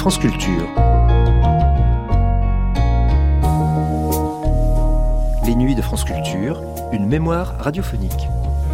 France Culture. Les nuits de France Culture, une mémoire radiophonique.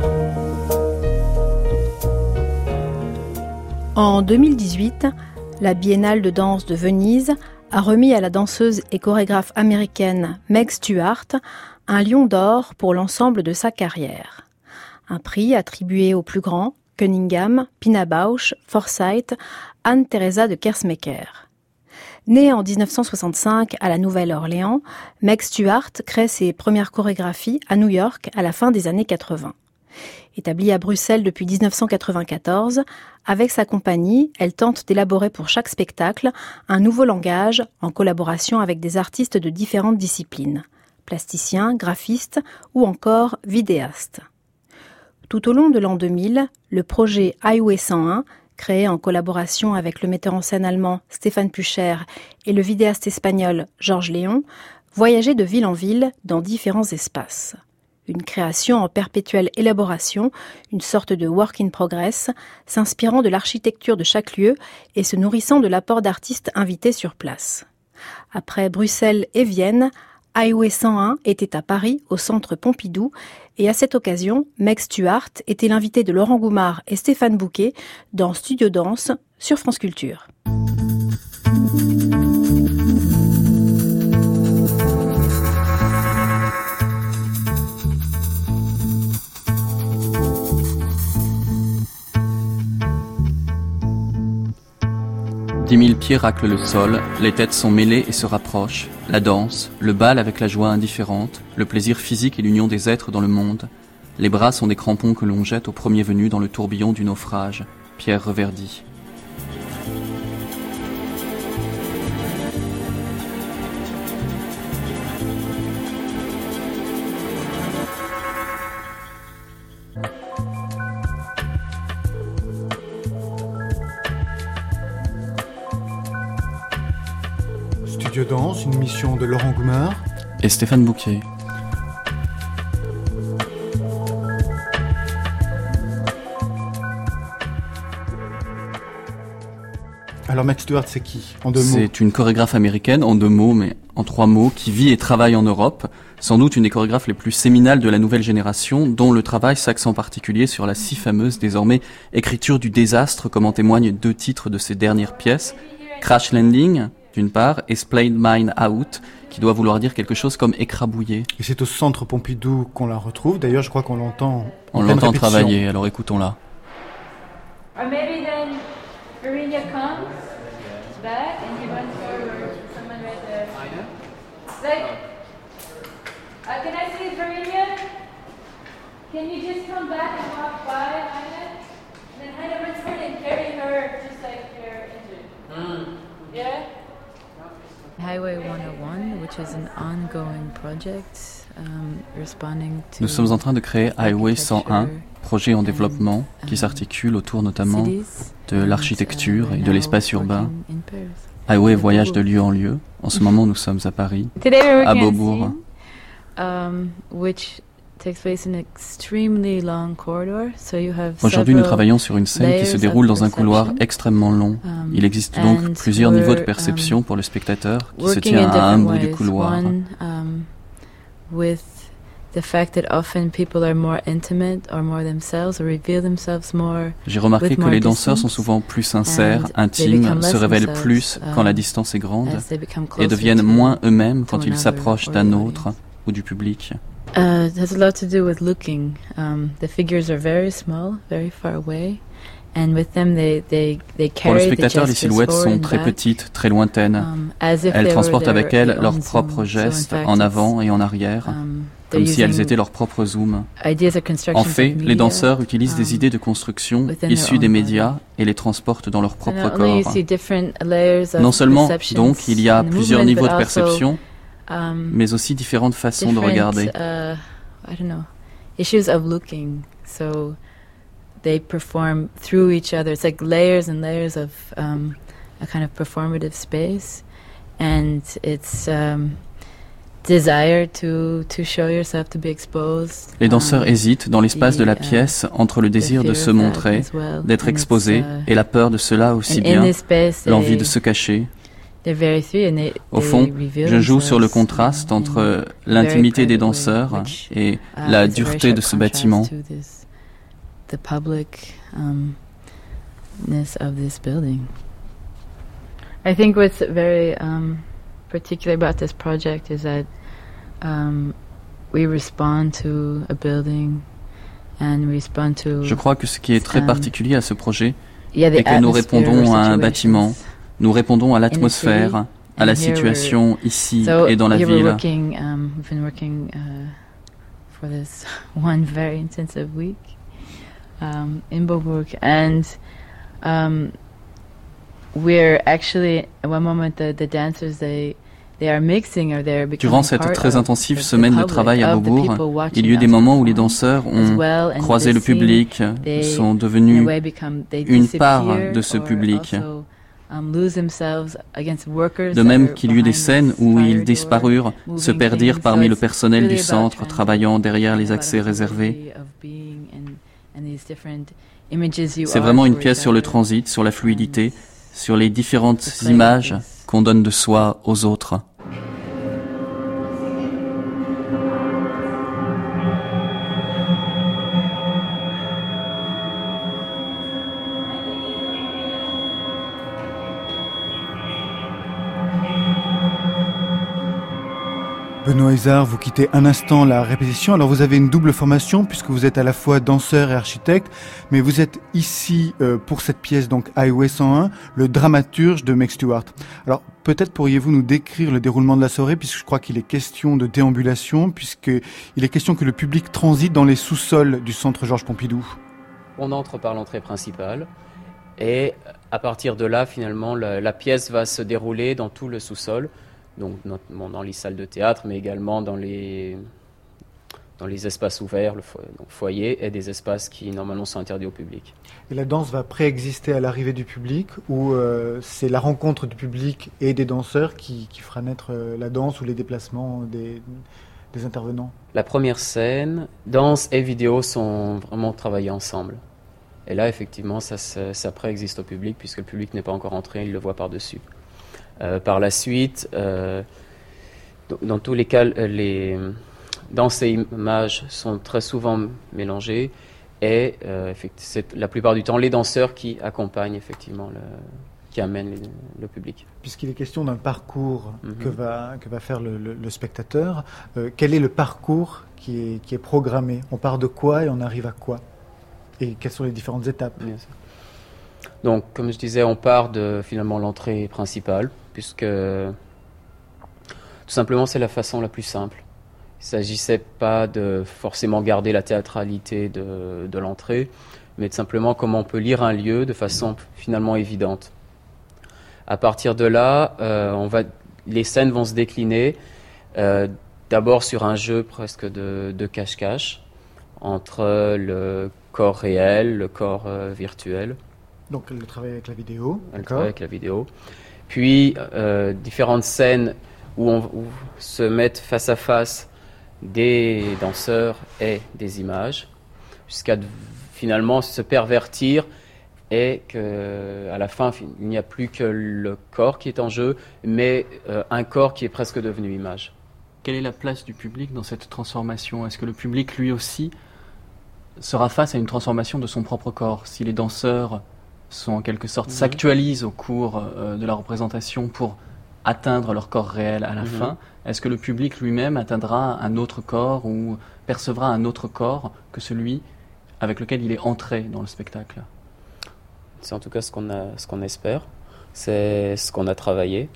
En 2018, la Biennale de danse de Venise a remis à la danseuse et chorégraphe américaine Meg Stuart un lion d'or pour l'ensemble de sa carrière. Un prix attribué aux plus grands, Cunningham, Pina Bausch, Forsythe, Anne-Theresa de Kersmaker. Née en 1965 à la Nouvelle-Orléans, Meg Stuart crée ses premières chorégraphies à New York à la fin des années 80. Établie à Bruxelles depuis 1994, avec sa compagnie, elle tente d'élaborer pour chaque spectacle un nouveau langage en collaboration avec des artistes de différentes disciplines, plasticiens, graphistes ou encore vidéastes. Tout au long de l'an 2000, le projet Highway 101, créé en collaboration avec le metteur en scène allemand Stéphane Pucher et le vidéaste espagnol Georges Léon, voyageait de ville en ville dans différents espaces. Une création en perpétuelle élaboration, une sorte de work in progress, s'inspirant de l'architecture de chaque lieu et se nourrissant de l'apport d'artistes invités sur place. Après Bruxelles et Vienne, Highway 101 était à Paris, au centre Pompidou, et à cette occasion, Meg Stuart était l'invitée de Laurent Goumard et Stéphane Bouquet dans Studio Danse sur France Culture. 10 000 pieds raclent le sol, les têtes sont mêlées et se rapprochent, la danse, le bal avec la joie indifférente, le plaisir physique et l'union des êtres dans le monde. Les bras sont des crampons que l'on jette au premier venu dans le tourbillon du naufrage. Pierre Reverdy. Studio Danse, une émission de Laurent Goumard et Stéphane Bouquet. Alors Meg Stuart, c'est qui, en 2 mots? C'est une chorégraphe américaine, en 2 mots, mais en 3 mots, qui vit et travaille en Europe. Sans doute une des chorégraphes les plus séminales de la nouvelle génération, dont le travail s'axe en particulier sur la si fameuse, désormais, écriture du désastre, comme en témoignent 2 titres de ses dernières pièces. Crash Landing, d'une part, et Splayed Mine Out, qui doit vouloir dire quelque chose comme écrabouillé. Et c'est au centre Pompidou qu'on la retrouve. D'ailleurs, je crois qu'on l'entend. On l'entend travailler, alors écoutons-la. Or maybe then Verinia comes back and he runs forward to someone right there. Like, can I see Verinia? Can you just come back and walk by Heine? And then Heine runs forward and carry her just like you're injured. Yeah? Highway 101, which is an ongoing project, responding to Nous sommes en train de créer Highway 101, projet en développement qui s'articule autour notamment de l'architecture et de l'espace urbain. Highway voyage de lieu en lieu. En ce moment, nous sommes à Paris, à Beaubourg. Which takes place in an extremely long corridor. So you have Aujourd'hui, nous travaillons sur une scène qui se déroule dans un couloir extrêmement long. Il existe donc plusieurs niveaux de perception pour le spectateur qui se tient à un bout du couloir. With the fact that often people are more intimate or more themselves or reveal themselves more. J'ai remarqué que les danseurs sont souvent plus sincères, intimes, se révélent plus quand la distance est grande et deviennent moins eux-mêmes quand ils s'approchent d'un autre ou du public. It has a lot to do with looking. The figures are very small, very far away, and with them they carry. Pour le spectateur, les silhouettes sont très petites, très lointaines. Elles transportent avec elles leurs propres gestes en avant et en arrière, comme si elles étaient leurs propres zooms. En fait, les danseurs utilisent des idées de construction issues des médias et les transportent dans leur propre corps. Non seulement, donc, il y a plusieurs niveaux de perception, mais aussi différentes façons de regarder. Issues of looking. So they perform through each other. It's like layers and layers of a kind of performative space, and it's Les danseurs hésitent dans l'espace de la pièce entre le désir de se montrer, d'être exposés, et la peur de cela aussi bien, l'envie de se cacher. Au fond, je joue sur le contraste entre l'intimité des danseurs et la dureté de ce bâtiment. I think what's very particular about this project is that we respond to a building and respond to. Je crois que ce qui est très particulier à ce projet est que nous répondons à un bâtiment, nous répondons à l'atmosphère, à la situation ici et dans la ville. We've been working for this one very intensive week in Beaubourg, and we're actually at one moment the dancers they are mixing or they're becoming. Durant cette très intensive semaine de travail à Beaubourg, il y a eu des moments où les danseurs ont croisé le public, sont devenus une part de ce public. De même qu'il y eut des scènes où ils disparurent, se perdirent parmi le personnel du centre, travaillant derrière les accès réservés. C'est vraiment une pièce sur le transit, sur la fluidité, sur les différentes images qu'on donne de soi aux autres. Benoît Hézard, vous quittez un instant la répétition. Alors vous avez une double formation puisque vous êtes à la fois danseur et architecte, mais vous êtes ici pour cette pièce, donc Highway 101, le dramaturge de Meg Stuart. Alors peut-être pourriez-vous nous décrire le déroulement de la soirée, puisque je crois qu'il est question de déambulation, puisqu'il est question que le public transite dans les sous-sols du centre Georges Pompidou. On entre par l'entrée principale et à partir de là, finalement, la pièce va se dérouler dans tout le sous-sol. Donc notamment dans les salles de théâtre, mais également dans les espaces ouverts, le foyer, et des espaces qui normalement sont interdits au public. Et la danse va préexister à l'arrivée du public, ou c'est la rencontre du public et des danseurs qui fera naître la danse ou les déplacements des intervenants? La première scène, danse et vidéo sont vraiment travaillées ensemble. Et là, effectivement, ça préexiste au public, puisque le public n'est pas encore entré, il le voit par-dessus. Par la suite, dans tous les cas, les danse et images sont très souvent mélangées et c'est la plupart du temps les danseurs qui accompagnent effectivement, qui amènent le public. Puisqu'il est question d'un parcours que va faire le spectateur, quel est le parcours qui est programmé? On part de quoi et on arrive à quoi? Et quelles sont les différentes étapes? Bien sûr. Donc, comme je disais, on part de finalement l'entrée principale, puisque tout simplement c'est la façon la plus simple. Il ne s'agissait pas de forcément garder la théâtralité de l'entrée, mais de simplement comment on peut lire un lieu de façon finalement évidente. À partir de là, les scènes vont se décliner d'abord sur un jeu presque de cache-cache entre le corps réel, le corps virtuel. Donc le travail avec la vidéo. Le travail avec la vidéo. Puis différentes scènes où se mettent face à face des danseurs et des images, jusqu'à finalement se pervertir et qu'à la fin, il n'y a plus que le corps qui est en jeu, mais un corps qui est presque devenu image. Quelle est la place du public dans cette transformation? Est-ce que le public, lui aussi, sera face à une transformation de son propre corps? Si les danseurs sont en quelque sorte s'actualisent au cours de la représentation pour atteindre leur corps réel à la fin, est-ce que le public lui-même atteindra un autre corps ou percevra un autre corps que celui avec lequel il est entré dans le spectacle? C'est en tout cas ce qu'on espère, c'est ce qu'on a travaillé.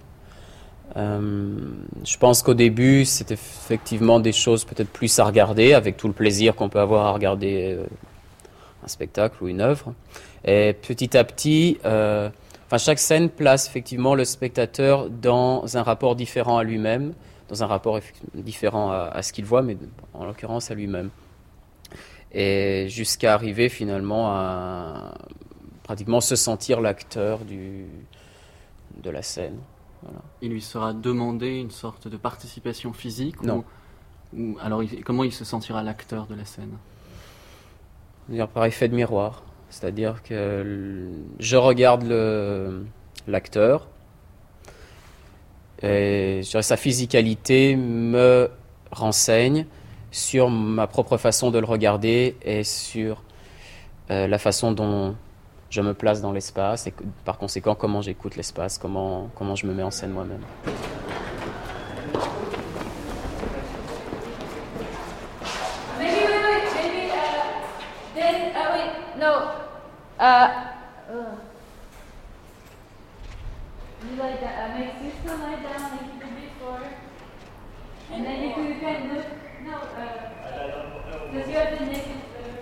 Je pense qu'au début, c'était effectivement des choses peut-être plus à regarder, avec tout le plaisir qu'on peut avoir à regarder un spectacle ou une œuvre. Et petit à petit, chaque scène place effectivement le spectateur dans un rapport différent à lui-même, dans un rapport différent à ce qu'il voit, mais en l'occurrence à lui-même. Et jusqu'à arriver finalement à pratiquement se sentir l'acteur de la scène. Voilà. Il lui sera demandé une sorte de participation physique Non. Alors comment il se sentira l'acteur de la scène? C'est-à-dire par effet de miroir. C'est-à-dire que je regarde l'acteur et je dirais, sa physicalité me renseigne sur ma propre façon de le regarder et sur la façon dont je me place dans l'espace et par conséquent comment j'écoute l'espace, comment je me mets en scène moi-même. You lie down, make sister lie down like you did before, and then you can look. No, because you have the naked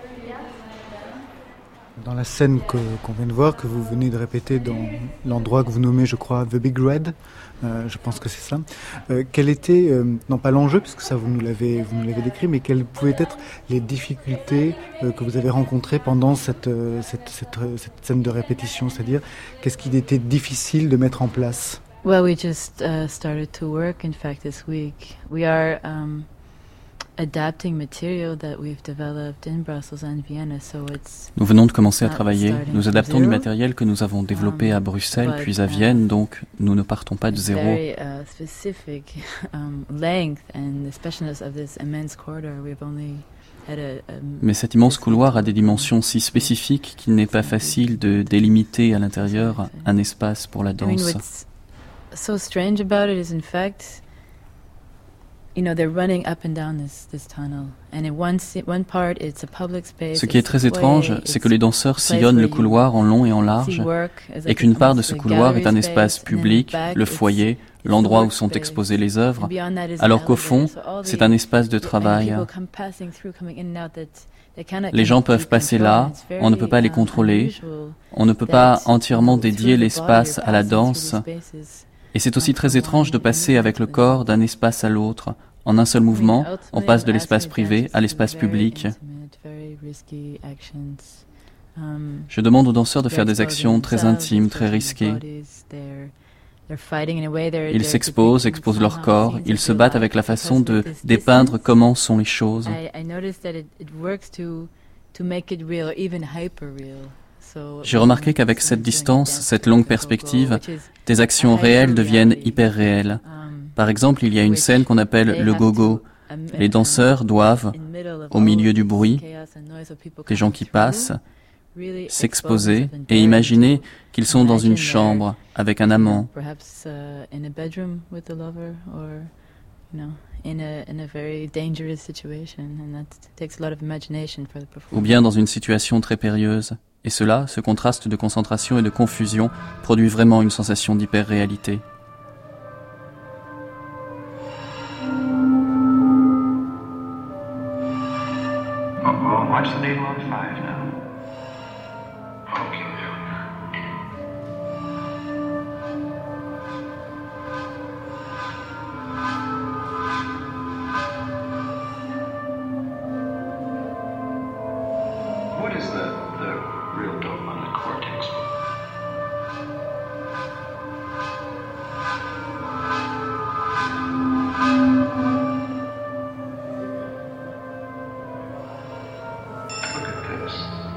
Dans la scène qu'on vient de voir, que vous venez de répéter dans l'endroit que vous nommez, je crois, The Big Red, je pense que c'est ça. Quel était, non pas l'enjeu, parce que ça vous nous l'avez décrit, mais quelles pouvaient être les difficultés que vous avez rencontrées pendant cette scène de répétition, c'est-à-dire qu'est-ce qu'il était difficile de mettre en place? Well, we just started to work, in fact, this week. We are adapting material that we've developed in Brussels and Vienna, so it's. Nous venons de commencer à travailler. Nous adaptons du matériel que nous avons développé à Bruxelles puis à Vienne, donc nous ne partons pas de zéro. Very specific length and the specialness of this immense corridor. We've only had Mais cet immense couloir a des dimensions si spécifiques qu'il n'est pas facile de délimiter à l'intérieur un espace pour la danse. I mean, what's so strange about it is, in fact, you know, they're running up and down this tunnel, and in one part it's a public space. Ce qui est très étrange, c'est que les danseurs sillonnent le couloir en long et en large, et qu'une part de ce couloir est un espace public, le foyer, l'endroit où sont exposées les œuvres, alors qu'au fond, c'est un espace de travail. Les gens peuvent passer là, on ne peut pas les contrôler, on ne peut pas entièrement dédier l'espace à la danse. Et c'est aussi très étrange de passer avec le corps d'un espace à l'autre. En un seul mouvement, on passe de l'espace privé à l'espace public. Je demande aux danseurs de faire des actions très intimes, très risquées. Ils s'exposent, exposent leur corps, ils se battent avec la façon de dépeindre comment sont les choses. J'ai remarqué qu'avec cette distance, cette longue perspective, des actions réelles deviennent hyper réelles. Par exemple, il y a une scène qu'on appelle le gogo. Les danseurs doivent, au milieu du bruit, des gens qui passent, s'exposer et imaginer qu'ils sont dans une chambre avec un amant. Ou bien dans une situation très périlleuse. Et cela, ce contraste de concentration et de confusion, produit vraiment une sensation d'hyper-réalité. Watch the needle on 5 now. Okay. What is the real dope on the cortex? Look at this.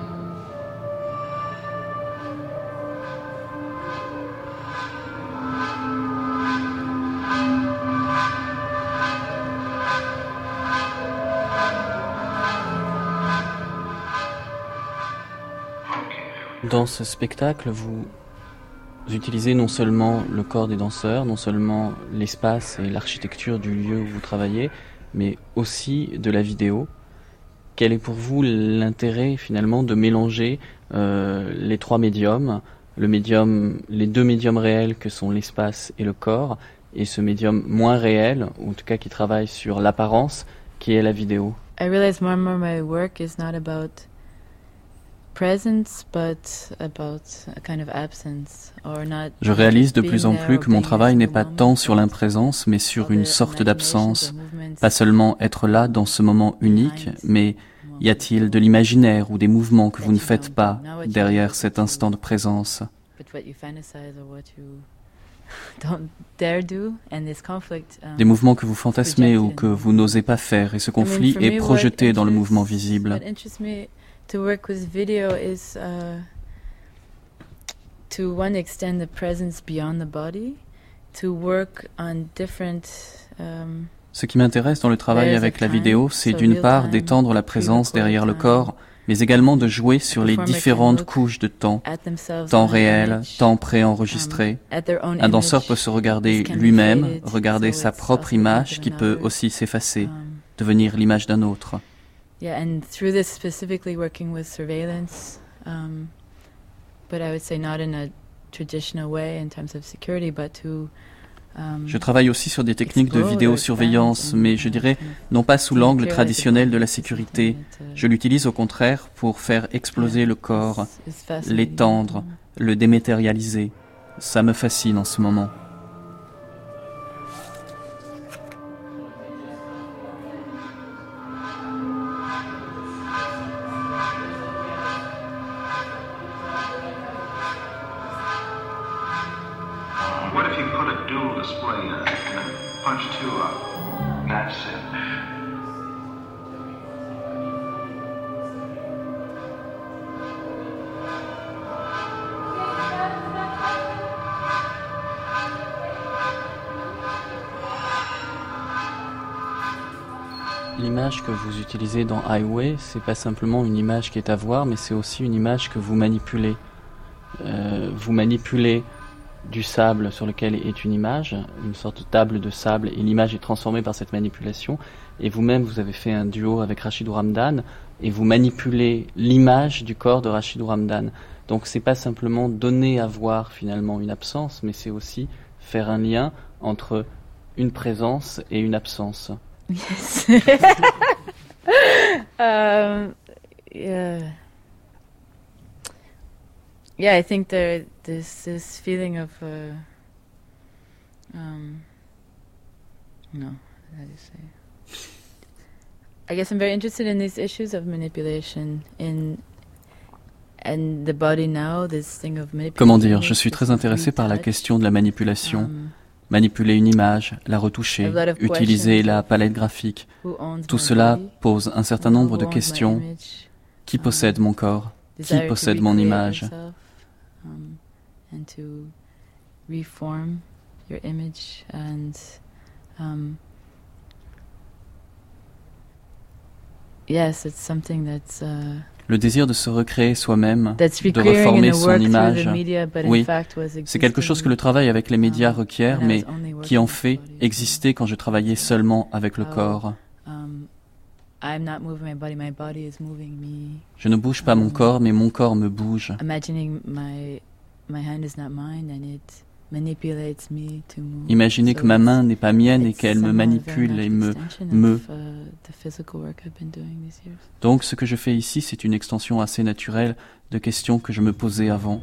Dans ce spectacle, vous utilisez non seulement le corps des danseurs, non seulement l'espace et l'architecture du lieu où vous travaillez, mais aussi de la vidéo. Quel est pour vous l'intérêt finalement de mélanger les trois médiums, les deux médiums réels que sont l'espace et le corps, et ce médium moins réel, ou en tout cas qui travaille sur l'apparence, qui est la vidéo? I realize more and more my work is not about presence, but about a kind of absence, or not. Je réalise de plus en plus que mon travail n'est pas tant sur l'imprésence, mais sur une sorte d'absence. Pas seulement être là dans ce moment unique, mais y a-t-il de l'imaginaire ou des mouvements que vous ne faites pas derrière cet instant de présence? Des mouvements que vous fantasmez ou que vous n'osez pas faire, et ce conflit est projeté dans le mouvement visible. What interests me to work with video is to one extend the presence beyond the body, to work on different Ce qui m'intéresse dans le travail avec la vidéo, c'est d'une part d'étendre la présence derrière le corps, mais également de jouer sur les différentes couches de temps, temps réel, temps préenregistré. Un danseur peut se regarder lui-même, regarder sa propre image qui peut aussi s'effacer, devenir l'image d'un autre. Yeah, and through this specifically working with surveillance, but I would say not in a traditional way in terms of security, but to Je travaille aussi sur des techniques de vidéosurveillance, mais je dirais non pas sous l'angle traditionnel de la sécurité. Je l'utilise au contraire pour faire exploser le corps, l'étendre, le dématérialiser. Ça me fascine en ce moment. What if you put a dual display in and then punch two up? That's it. L'image que vous utilisez dans Highway, c'est pas simplement une image qui est à voir, mais c'est aussi une image que vous manipulez. Vous manipulez du sable sur lequel est une image, une sorte de table de sable, et l'image est transformée par cette manipulation. Et vous-même, vous avez fait un duo avec Rachidou Ramdan, et vous manipulez l'image du corps de Rachidou Ramdan. Donc c'est pas simplement donner à voir finalement une absence, mais c'est aussi faire un lien entre une présence et une absence. Yes. Yeah, I think there's this feeling of, no, how do you say? I guess I'm very interested in these issues of manipulation and the body now, this thing of manipulation. Comment dire, je suis très intéressé par la question de la manipulation. Manipuler une image, la retoucher, utiliser la palette graphique. Tout cela pose un certain nombre de questions. Qui possède mon corps? Qui possède mon image? And to reform your image and yes, it's something that's le désir de se recréer soi-même, de reformer son image. Oui, c'est quelque chose que le travail avec les médias requiert, mais qui en fait existait quand je travaillais seulement avec le corps. Je ne bouge pas mon corps, mais mon corps me bouge. Imaginez que ma main n'est pas mienne et qu'elle me manipule et me. Donc ce que je fais ici, c'est une extension assez naturelle de questions que je me posais avant.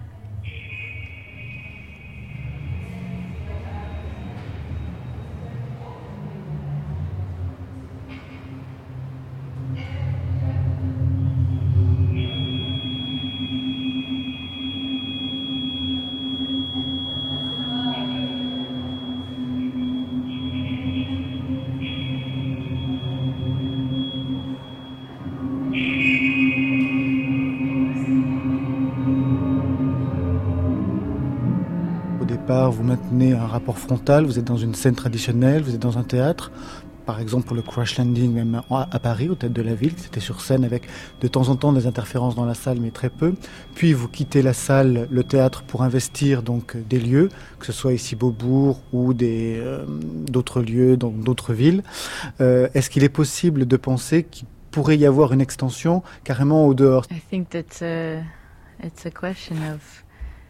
Vous maintenez un rapport frontal, vous êtes dans une scène traditionnelle, vous êtes dans un théâtre, par exemple pour le Crash Landing même à Paris, au Théâtre de la Ville, c'était sur scène avec de temps en temps des interférences dans la salle mais très peu. Puis vous quittez la salle, le théâtre pour investir donc des lieux, que ce soit ici Beaubourg ou d'autres lieux dans d'autres villes. Est-ce qu'il est possible de penser qu'il pourrait y avoir une extension carrément au dehors? I think that it's a question of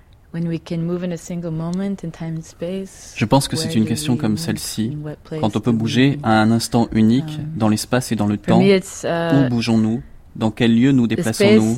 Je pense que c'est une question comme celle-ci. Quand on peut bouger à un instant unique, dans l'espace et dans le temps, où bougeons-nous? Dans quel lieu nous déplaçons-nous?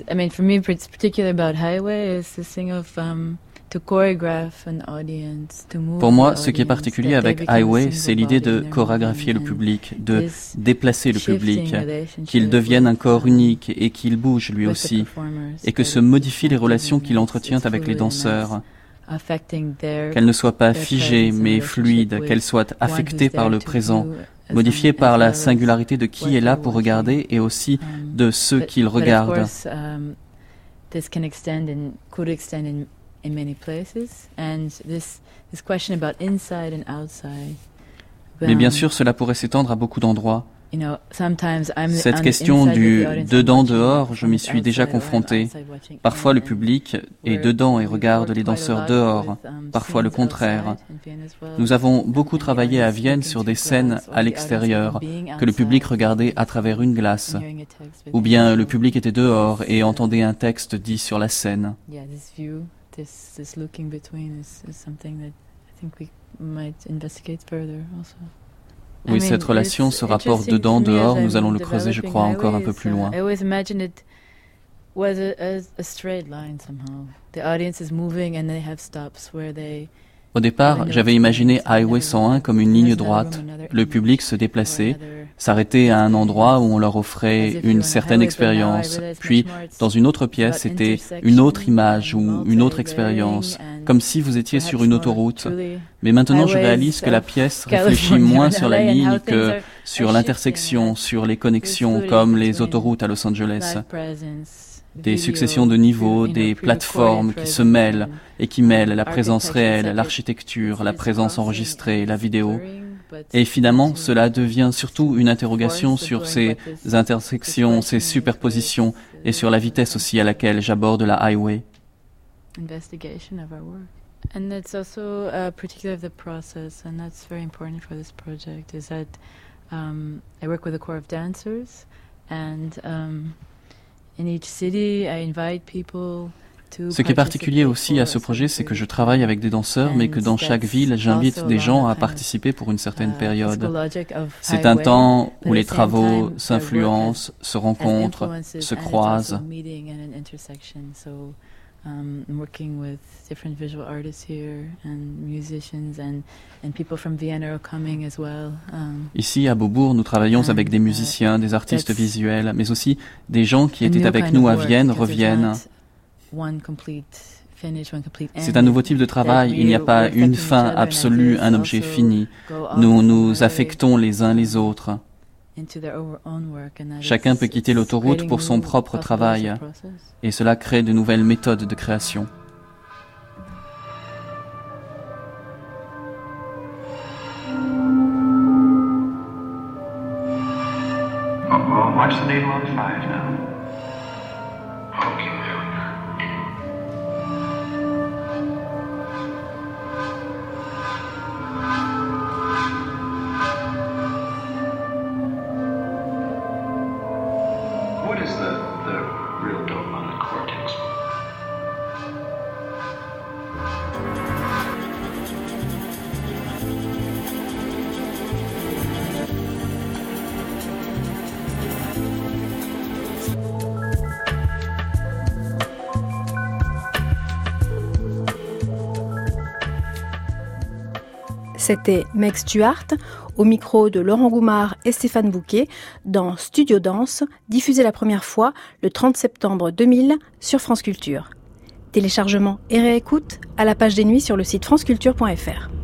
Pour moi, ce qui est particulier avec Highway, c'est l'idée de chorégraphier le public, de déplacer le public, qu'il devienne un corps unique et qu'il bouge lui aussi, et que se modifient les relations qu'il entretient avec les danseurs. qu'elle ne soit pas figée mais fluide, qu'elle soit affectée par le présent, modifiée par la singularité de qui est là pour regarder et aussi de ceux qui le regardent. This can extend and could extend in many places, and this question about inside and outside. Mais bien sûr, cela pourrait s'étendre à beaucoup d'endroits. Cette question du dedans-dehors, je m'y suis déjà confronté. Parfois, le public est dedans et regarde les danseurs dehors, parfois le contraire. Nous avons beaucoup travaillé à Vienne sur des scènes à l'extérieur, que le public regardait à travers une glace. Ou bien le public était dehors et entendait un texte dit sur la scène. Oui, cette relation, ce rapport dedans-dehors, nous allons le creuser, je crois, encore un peu plus loin. Au départ, j'avais imaginé Highway 101 comme une ligne droite. Le public se déplaçait, s'arrêtait à un endroit où on leur offrait une certaine expérience. Puis, dans une autre pièce, c'était une autre image ou une autre expérience, comme si vous étiez sur une autoroute. Mais maintenant, je réalise que la pièce réfléchit moins sur la ligne que sur l'intersection, sur les connexions, comme les autoroutes à Los Angeles. Des successions de niveaux, des plateformes qui se mêlent et qui mêlent la présence réelle, l'architecture, la présence enregistrée, la vidéo. Et finalement, cela devient surtout une interrogation sur ces intersections, ces superpositions et sur la vitesse aussi à laquelle j'aborde la highway. And that's also particular of the process, and that's very important for this project, is that I work with a corps of dancers, and in each city I invite people to. Ce qui est particulier aussi à ce projet, c'est que je travaille avec des danseurs, mais que dans chaque ville, j'invite des gens à participer pour une certaine période. C'est un temps où les travaux s'influencent, se rencontrent, se croisent. I'm working with different visual artists here and musicians and people from Vienna are coming as well. Ici à Beaubourg, nous travaillons avec des musiciens, des artistes visuels, mais aussi des gens qui étaient avec nous à Vienne reviennent. C'est un nouveau type de travail, il n'y a pas une fin absolue, un objet fini. Nous nous affectons les uns les autres. Chacun peut quitter l'autoroute pour son propre travail, et cela crée de nouvelles méthodes de création. Well, watch the needle on 5 now. Okay, there we are. What is the real dopamine cortex? C'était Meg Stuart, au micro de Laurent Goumard et Stéphane Bouquet, dans Studio Danse, diffusé la première fois le 30 septembre 2000 sur France Culture. Téléchargement et réécoute à la page des nuits sur le site franceculture.fr.